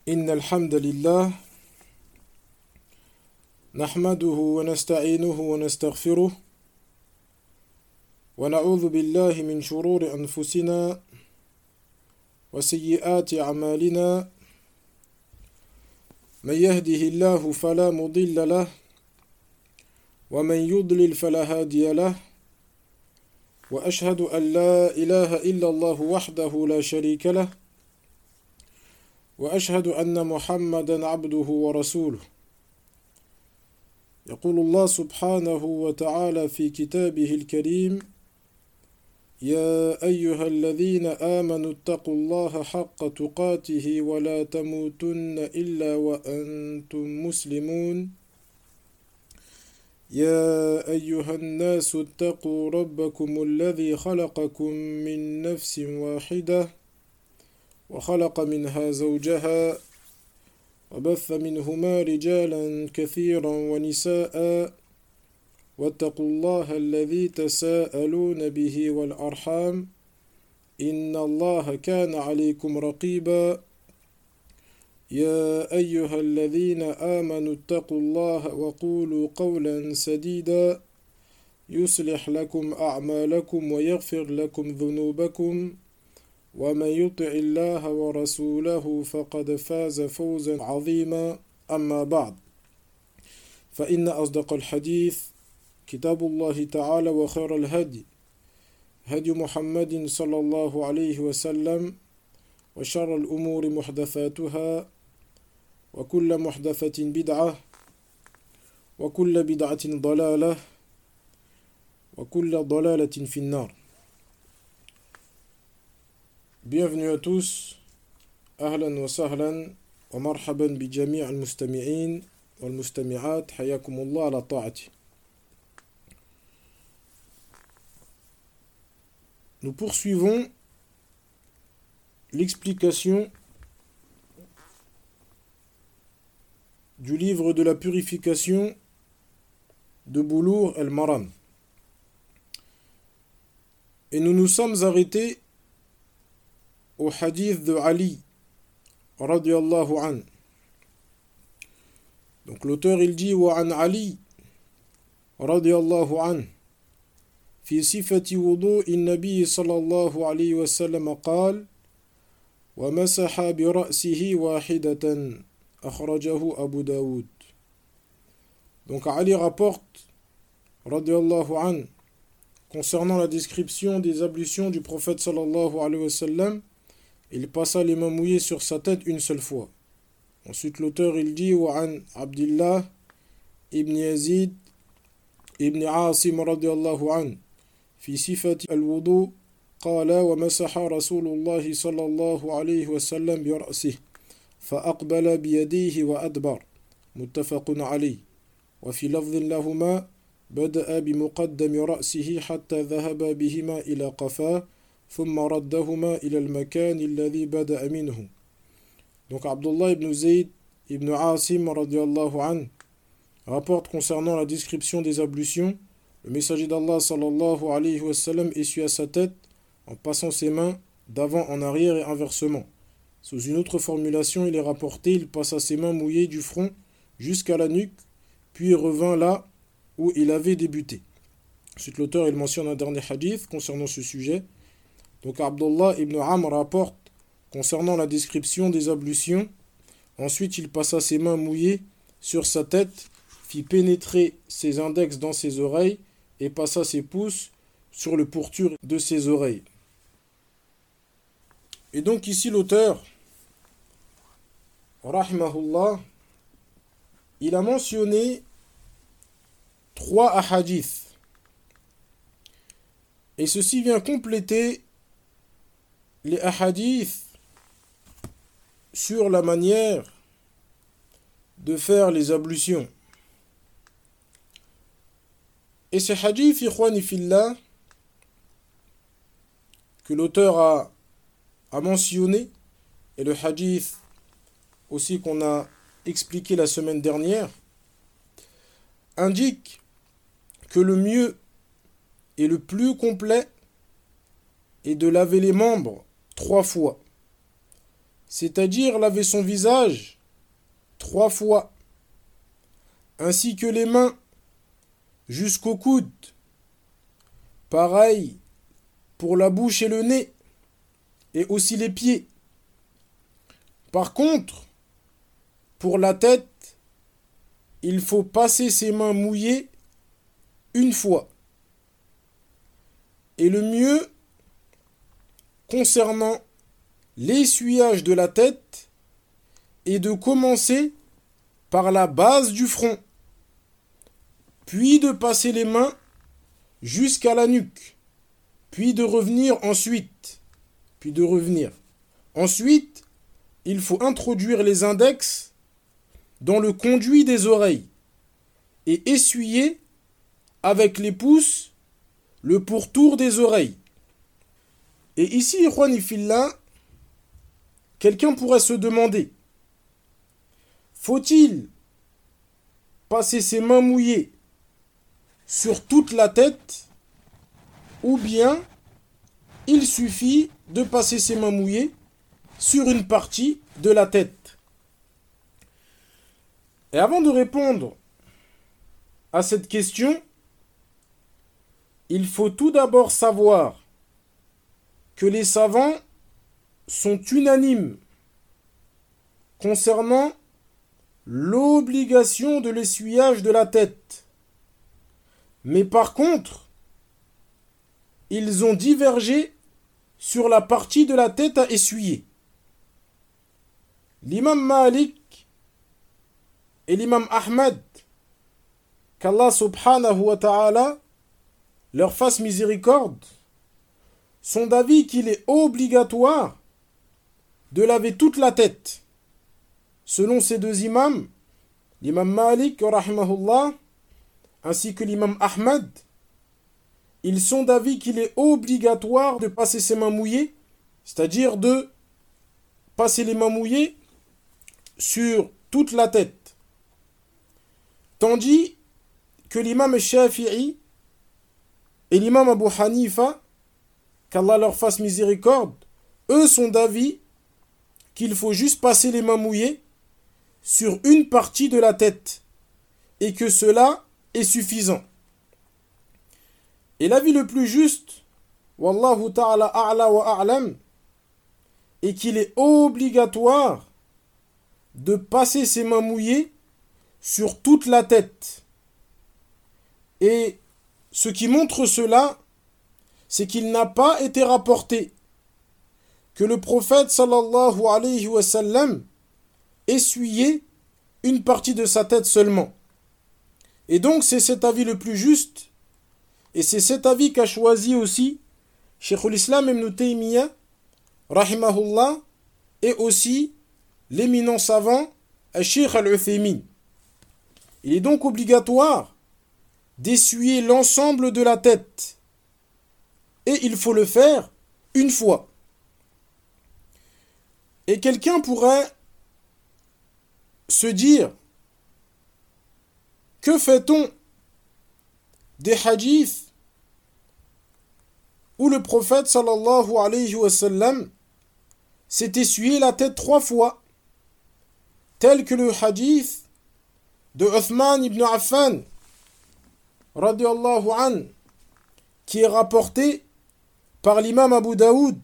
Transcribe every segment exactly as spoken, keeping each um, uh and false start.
إن الحمد لله نحمده ونستعينه ونستغفره ونعوذ بالله من شرور أنفسنا وسيئات أعمالنا من يهده الله فلا مضل له ومن يضلل فلا هادي له وأشهد أن لا إله إلا الله وحده لا شريك له وأشهد أن محمدا عبده ورسوله. يقول الله سبحانه وتعالى في كتابه الكريم: يا أيها الذين آمنوا اتقوا الله حق تقاته ولا تموتن إلا وأنتم مسلمون. يا أيها الناس اتقوا ربكم الذي خلقكم من نفس واحدة وخلق منها زوجها وبث منهما رجالا كثيرا ونساء واتقوا الله الذي تساءلون به والأرحام إن الله كان عليكم رقيبا. يا أيها الذين آمنوا اتقوا الله وقولوا قولا سديدا يصلح لكم أعمالكم ويغفر لكم ذنوبكم ومن يطع الله ورسوله فقد فاز فوزا عظيما. أما بعد، فإن أصدق الحديث كتاب الله تعالى وخير الهدي هدي محمد صلى الله عليه وسلم وشر الأمور محدثاتها وكل محدثة بدعة وكل بدعة ضلالة وكل ضلالة في النار. Bienvenue à tous, ahlan wa sahlan wa marhaban bi jami' al-mustami'in wal mustami'at, hayakumullah ala ta'ati. Nous poursuivons l'explication du livre de la purification de Boulough al-Maram. Et nous nous sommes arrêtés au hadith de Ali radiyallahu an. Donc l'auteur il dit: wa an Ali radiyallahu an fi sifati wudu'i an-nabi sallallahu alayhi wa sallam qala wa masaha bi ra'sihi wahidatan akhrajahu Abu Daoud. Donc Ali rapporte radiyallahu an concernant la description des ablutions du prophète sallallahu alayhi wa sallam. Il passa les mains mouillées sur sa tête une seule fois. Ensuite l'auteur il dit: wa an Abdullah ibn Yazid ibn Asim radiyallahu an fi sifati al-wudu qala wa masaha Rasulullah sallallahu alayhi wa sallam bi ra'sihi fa aqbala bi yadihi wa adbar, muttafaqun alayhi. Wa fi lafdhin lahuma bada'a bi muqaddami ra'sihi hatta dhahaba bihima ila qafa ثم ردهما إلى المكان الذي بدأ منه. Donc Abdullah ibn Zayd ibn Asim radiyallahu an rapporte concernant la description des ablutions: le messager d'Allah sallallahu alayhi wa sallam essuya sa tête en passant ses mains d'avant en arrière et inversement. Sous une autre formulation, il est rapporté: il passa ses mains mouillées du front jusqu'à la nuque, puis revint là où il avait débuté. Ensuite l'auteur il mentionne un dernier hadith concernant ce sujet. Donc Abdullah ibn Amr rapporte concernant la description des ablutions: ensuite il passa ses mains mouillées sur sa tête, fit pénétrer ses index dans ses oreilles et passa ses pouces sur le pourtour de ses oreilles. Et donc ici l'auteur, rahimahullah, il a mentionné trois ahadiths. Et ceci vient compléter les ahadiths sur la manière de faire les ablutions. Et ces hadiths, ikhwani fillah, que l'auteur a, a mentionné, et le hadith aussi qu'on a expliqué la semaine dernière, indiquent que le mieux et le plus complet est de laver les membres trois fois. c'est-à-dire laver son visage trois fois, ainsi que les mains jusqu'au coude. Pareil pour la bouche et le nez, et aussi les pieds. Par contre, pour la tête, il faut passer ses mains mouillées une fois. Et le mieux, concernant l'essuyage de la tête, est de commencer par la base du front, puis de passer les mains jusqu'à la nuque, puis de revenir ensuite, puis de revenir. Ensuite, il faut introduire les index dans le conduit des oreilles et essuyer avec les pouces le pourtour des oreilles. Et ici, ikhwani fillah, quelqu'un pourrait se demander, faut-il passer ses mains mouillées sur toute la tête, ou bien il suffit de passer ses mains mouillées sur une partie de la tête? Et avant de répondre à cette question, il faut tout d'abord savoir que les savants sont unanimes concernant l'obligation de l'essuyage de la tête. Mais par contre, ils ont divergé sur la partie de la tête à essuyer. L'imam Malik et l'imam Ahmed, qu'Allah subhanahu wa ta'ala leur fasse miséricorde, sont d'avis qu'il est obligatoire de laver toute la tête. Selon ces deux imams, l'imam Malik rahimahullah ainsi que l'imam Ahmed, ils sont d'avis qu'il est obligatoire de passer ses mains mouillées, c'est-à-dire de passer les mains mouillées sur toute la tête. Tandis que l'imam Shafi'i et l'imam Abu Hanifa, qu'Allah leur fasse miséricorde, eux sont d'avis qu'il faut juste passer les mains mouillées sur une partie de la tête et que cela est suffisant. Et l'avis le plus juste, wallahu ta'ala a'la wa a'lam, est qu'il est obligatoire de passer ses mains mouillées sur toute la tête. Et ce qui montre cela, c'est qu'il n'a pas été rapporté que le prophète sallallahu alayhi wa sallam essuyait une partie de sa tête seulement. Et donc c'est cet avis le plus juste, et c'est cet avis qu'a choisi aussi Sheikhul Islam ibn Taymiyyah rahimahullah, et aussi l'éminent savant Sheikh al-Uthaymin. Il est donc obligatoire d'essuyer l'ensemble de la tête, et il faut le faire une fois. Et quelqu'un pourrait se dire, que fait-on des hadiths où le prophète sallallahu alayhi wa sallam s'est essuyé la tête trois fois, tel que le hadith de Uthman ibn Affan radiyallahu an, qui est rapporté par l'imam Abu Daoud,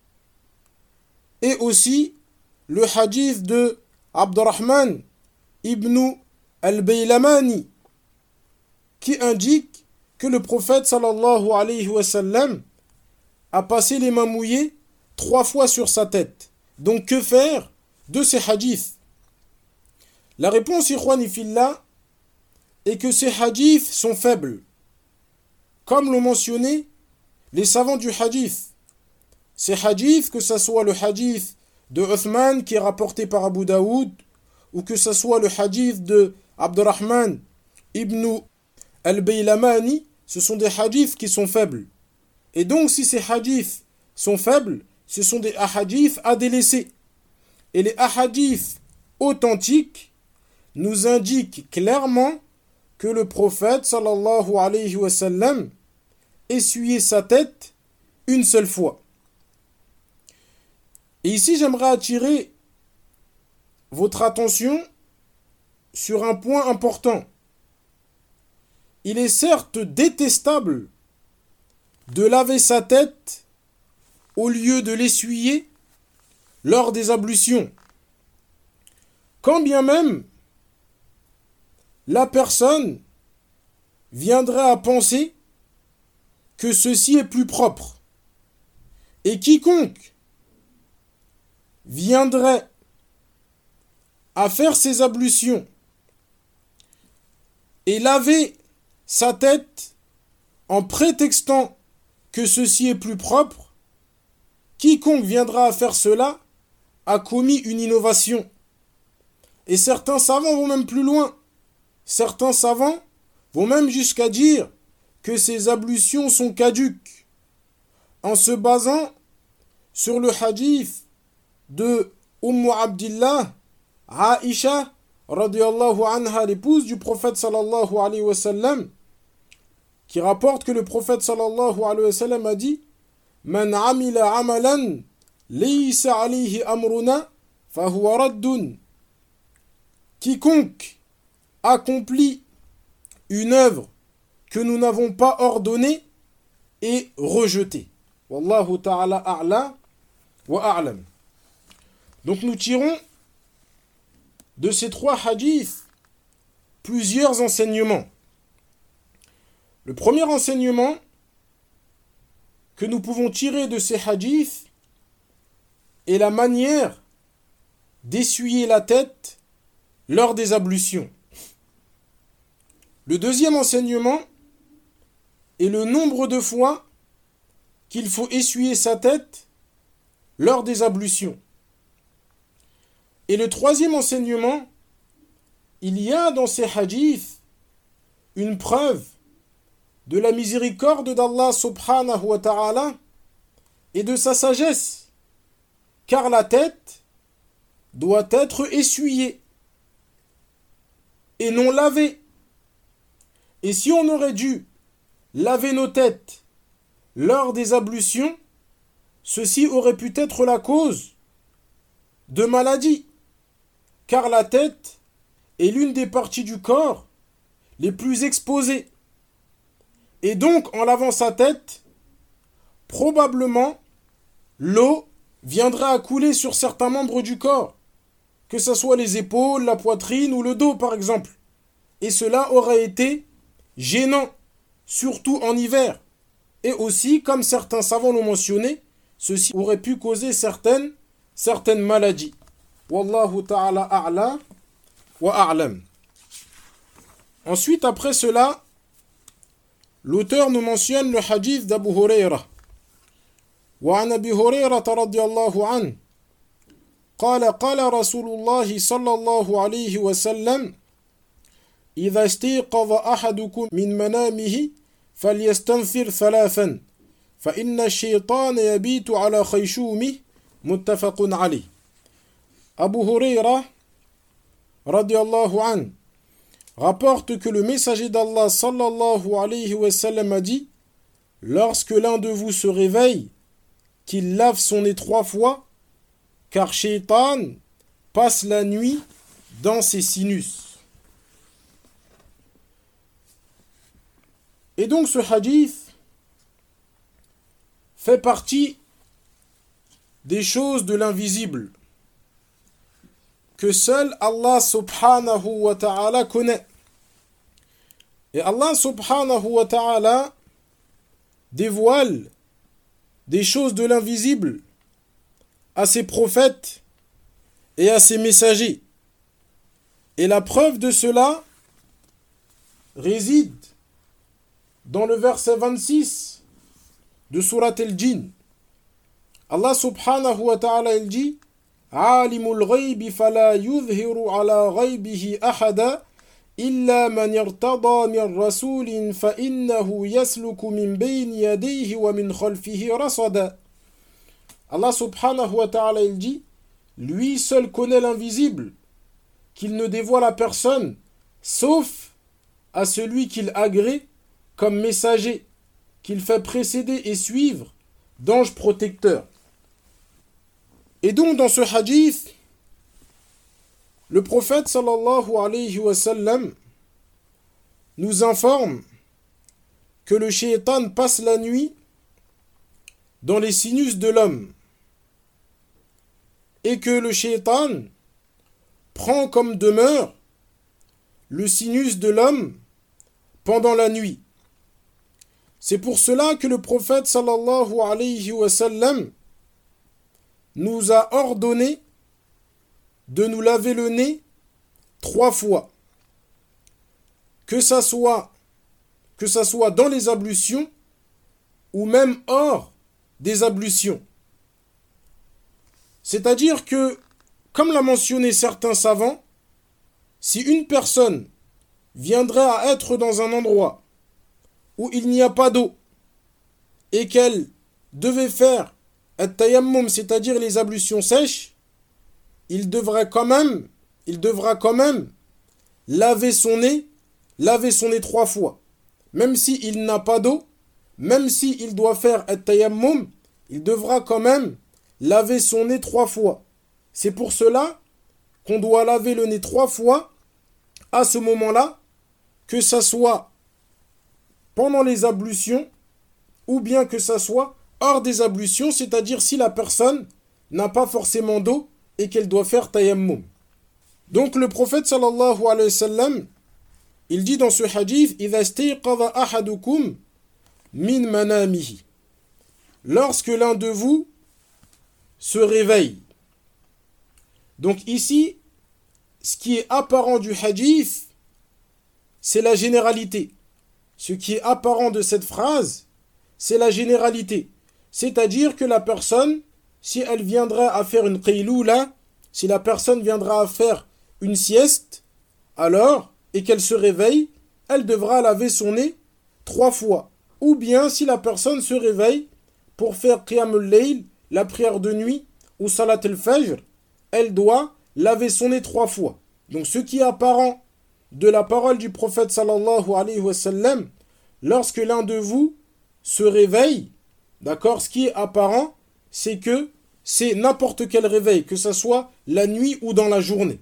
et aussi le hadith de Abdurrahman ibn al-Baylamani, qui indique que le prophète sallallahu alayhi wa sallam a passé les mains mouillées trois fois sur sa tête. Donc que faire de ces hadiths? La réponse, ikhwani fillah, est que ces hadiths sont faibles. Comme l'ont mentionné les savants du hadith. Ces hadiths, que ce soit le hadith de Uthman qui est rapporté par Abu Daoud, ou que ce soit le hadith de Abdurrahman ibn al-Baylamani, ce sont des hadiths qui sont faibles. Et donc si ces hadiths sont faibles, ce sont des hadiths à délaisser. Et les hadiths authentiques nous indiquent clairement que le prophète sallallahu alayhi wa sallam essuyait sa tête une seule fois. Et ici j'aimerais attirer votre attention sur un point important. Il est certes détestable de laver sa tête au lieu de l'essuyer lors des ablutions. Quand bien même la personne viendrait à penser que ceci est plus propre. Et quiconque viendrait à faire ses ablutions et laver sa tête en prétextant que ceci est plus propre, quiconque viendra à faire cela a commis une innovation. Et certains savants vont même plus loin. Certains savants vont même jusqu'à dire que ces ablutions sont caduques, en se basant sur le hadith de Umm Abdillah, Aïcha, radiyallahu anha, l'épouse du prophète sallallahu alayhi wa sallam, qui rapporte que le prophète sallallahu alayhi wa sallam a dit « Man amila amalan, laysa alayhi amruna, fahuwa raddun » Quiconque accomplit une œuvre que nous n'avons pas ordonnée est rejetée. Wallahu ta'ala a'la wa a'lam. Donc nous tirons de ces trois hadiths plusieurs enseignements. Le premier enseignement que nous pouvons tirer de ces hadiths est la manière d'essuyer la tête lors des ablutions. Le deuxième enseignement est le nombre de fois qu'il faut essuyer sa tête lors des ablutions. Et le troisième enseignement, il y a dans ces hadiths une preuve de la miséricorde d'Allah subhanahu wa ta'ala et de sa sagesse, car la tête doit être essuyée et non lavée. Et si on aurait dû laver nos têtes lors des ablutions, ceci aurait pu être la cause de maladies, car la tête est l'une des parties du corps les plus exposées. Et donc, en lavant sa tête, probablement, l'eau viendra à couler sur certains membres du corps, que ce soit les épaules, la poitrine ou le dos, par exemple. Et cela aurait été gênant, surtout en hiver. Et aussi, comme certains savants l'ont mentionné, ceci aurait pu causer certaines, certaines maladies. Wallahu ta'ala a'la wa a'lam. Ensuite, après cela, l'auteur nous mentionne le hadith d'Abu Huraira. وعن أبي هريرة رضي الله عنه قال قال رسول الله صلى الله عليه وسلم إذا استيقظ أحدكم من منامه فليستنثر ثلاثا فإن الشيطان يبيت على خيشومه متفق عليه. Abu Huraira رضي الله عنه rapporte que le messager d'Allah sallallahu alayhi wa sallam a dit: lorsque l'un de vous se réveille, qu'il lave son nez trois fois, car Shaitan passe la nuit dans ses sinus. Et donc ce hadith fait partie des choses de l'invisible que seul Allah subhanahu wa ta'ala connaît. Et Allah subhanahu wa ta'ala dévoile des choses de l'invisible à ses prophètes et à ses messagers. Et la preuve de cela réside dans le verset vingt-six de Surat al-Jinn. Allah subhanahu wa ta'ala il dit: Alimul ghaybi fala yuzhiru ala ghaybihi ahada illa man irtada min rasulin fa innahu yasluku min bayni yadayhi wa min khalfihi rasada. Allah subhanahu wa ta'ala il dit: lui seul connaît l'invisible, qu'il ne dévoile à personne, sauf à celui qu'il agrée comme messager, qu'il fait précéder et suivre d'anges protecteurs. Et donc dans ce hadith, Le prophète sallallahu alayhi wa sallam nous informe que le shaitan passe la nuit dans les sinus de l'homme et que le shaitan prend comme demeure le sinus de l'homme pendant la nuit. C'est pour cela que le prophète sallallahu alayhi wa sallam nous a ordonné de nous laver le nez trois fois. Que ça soit, que ça soit dans les ablutions ou même hors des ablutions. C'est-à-dire que, comme l'a mentionné certains savants, si une personne viendrait à être dans un endroit où il n'y a pas d'eau et qu'elle devait faire at-tayammum, c'est-à-dire les ablutions sèches, il devrait quand même, il devra quand même laver son nez, laver son nez trois fois. Même s'il n'a pas d'eau, même s'il doit faire at-tayammum, il devra quand même laver son nez trois fois. C'est pour cela qu'on doit laver le nez trois fois à ce moment-là, que ça soit pendant les ablutions ou bien que ça soit hors des ablutions, c'est-à-dire si la personne n'a pas forcément d'eau et qu'elle doit faire tayammum. Donc le prophète sallallahu alayhi wa sallam, il dit dans ce hadith, إِذَا اسْتَيْقَظَ أَحَدُكُمْ مِنْ مَنَامِهِ, lorsque l'un de vous se réveille. Donc ici, ce qui est apparent du hadith, c'est la généralité. Ce qui est apparent de cette phrase, c'est la généralité. C'est-à-dire que la personne, si elle viendra à faire une qayloula, si la personne viendra à faire une sieste, alors, et qu'elle se réveille, elle devra laver son nez trois fois. Ou bien, si la personne se réveille pour faire qiyam al-layl, la prière de nuit, ou salat al-fajr, elle doit laver son nez trois fois. Donc ce qui est apparent de la parole du prophète sallallahu alayhi wa sallam, lorsque l'un de vous se réveille, d'accord, ce qui est apparent, c'est que c'est n'importe quel réveil, que ce soit la nuit ou dans la journée.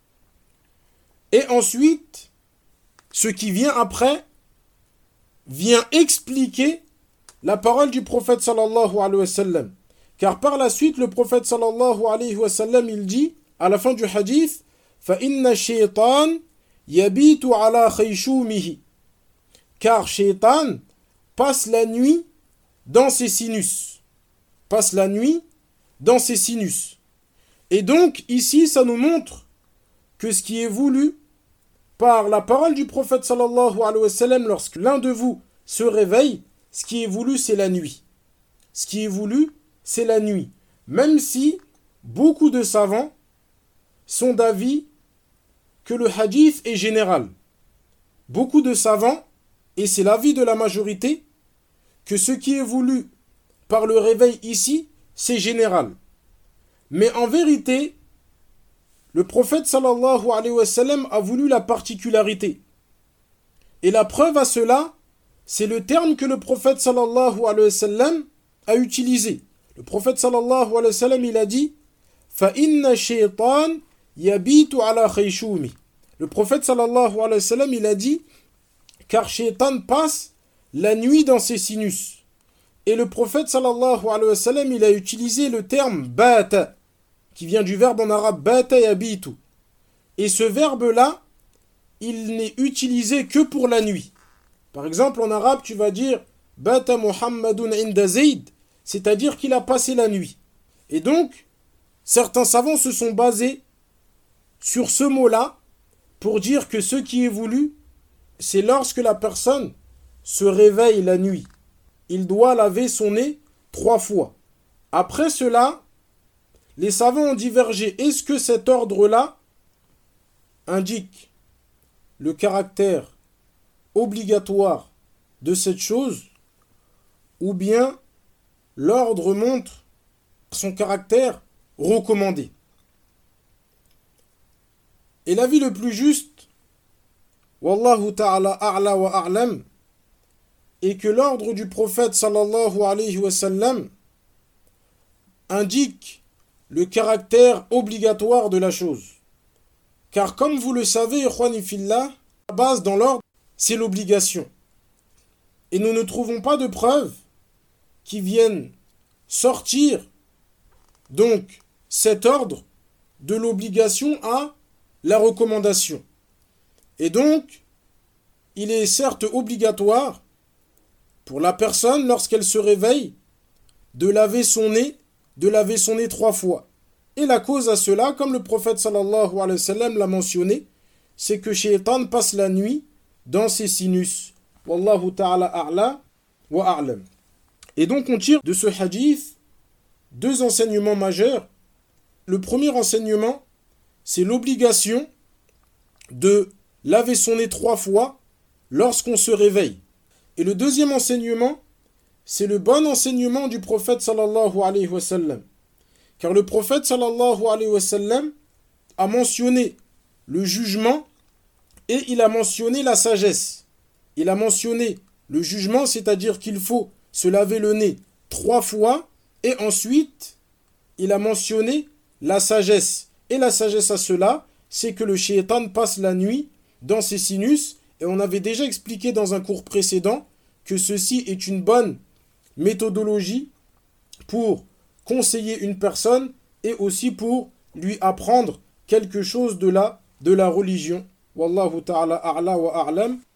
Et ensuite, ce qui vient après, vient expliquer la parole du prophète sallallahu alayhi wa sallam. Car par la suite, le prophète sallallahu alayhi wa sallam, il dit, à la fin du hadith, فَإِنَّ الشَّيْطَانَ يَبِيتُ عَلَى خَيْشُومِهِ, car Shaitan passe la nuit dans ses sinus. Passe la nuit dans ses sinus. Et donc, ici, ça nous montre que ce qui est voulu par la parole du prophète sallallahu alayhi wa sallam, lorsque l'un de vous se réveille, ce qui est voulu, c'est la nuit. Ce qui est voulu, c'est la nuit. Même si beaucoup de savants sont d'avis que le hadith est général. Beaucoup de savants, et c'est l'avis de la majorité, que ce qui est voulu par le réveil ici, c'est général. Mais en vérité, le prophète sallallahu alayhi wa sallam a voulu la particularité. Et la preuve à cela, c'est le terme que le prophète sallallahu alayhi wa sallam a utilisé. Le prophète sallallahu alayhi wa sallam, il a dit فَإِنَّ الشَّيْطَانَ يَبِيتُ عَلَى خَيْشُومِهِ. Le prophète sallallahu alayhi wa sallam, il a dit car Shaitan passe la nuit dans ses sinus. Et le prophète sallallahu alayhi wa sallam, il a utilisé le terme bata, qui vient du verbe en arabe bata yabitu. Et ce verbe-là, il n'est utilisé que pour la nuit. Par exemple, en arabe, tu vas dire bata Muhammadun inda Zayd, c'est-à-dire qu'il a passé la nuit. Et donc, certains savants se sont basés sur ce mot-là pour dire que ce qui est voulu, c'est lorsque la personne se réveille la nuit. Il doit laver son nez trois fois. Après cela, les savants ont divergé. Est-ce que cet ordre-là indique le caractère obligatoire de cette chose, ou bien l'ordre montre son caractère recommandé? Et l'avis le plus juste, Wallahu ta'ala a'la wa a'lam, est que l'ordre du prophète sallallahu alayhi wa sallam indique le caractère obligatoire de la chose. Car comme vous le savez, ikhwani fillah, la base dans l'ordre, c'est l'obligation. Et nous ne trouvons pas de preuves qui viennent sortir donc cet ordre de l'obligation à la recommandation. Et donc, il est certes obligatoire pour la personne, lorsqu'elle se réveille, de laver son nez, de laver son nez trois fois. Et la cause à cela, comme le prophète sallallahu alayhi wa sallam l'a mentionné, c'est que Shaitan passe la nuit dans ses sinus. Wallahu ta'ala a'la wa a'lam. Et donc on tire de ce hadith deux enseignements majeurs. Le premier enseignement, c'est l'obligation de laver son nez trois fois lorsqu'on se réveille. Et le deuxième enseignement, c'est le bon enseignement du prophète sallallahu alayhi wa sallam. Car le prophète sallallahu alayhi wa sallam a mentionné le jugement et il a mentionné la sagesse. Il a mentionné le jugement, c'est-à-dire qu'il faut se laver le nez trois fois, et ensuite il a mentionné la sagesse. Et la sagesse à cela, c'est que le shaitan passe la nuit dans ses sinus, et on avait déjà expliqué dans un cours précédent que ceci est une bonne méthodologie pour conseiller une personne et aussi pour lui apprendre quelque chose de la, de la religion. Wallahu ta'ala a'la wa a'lam.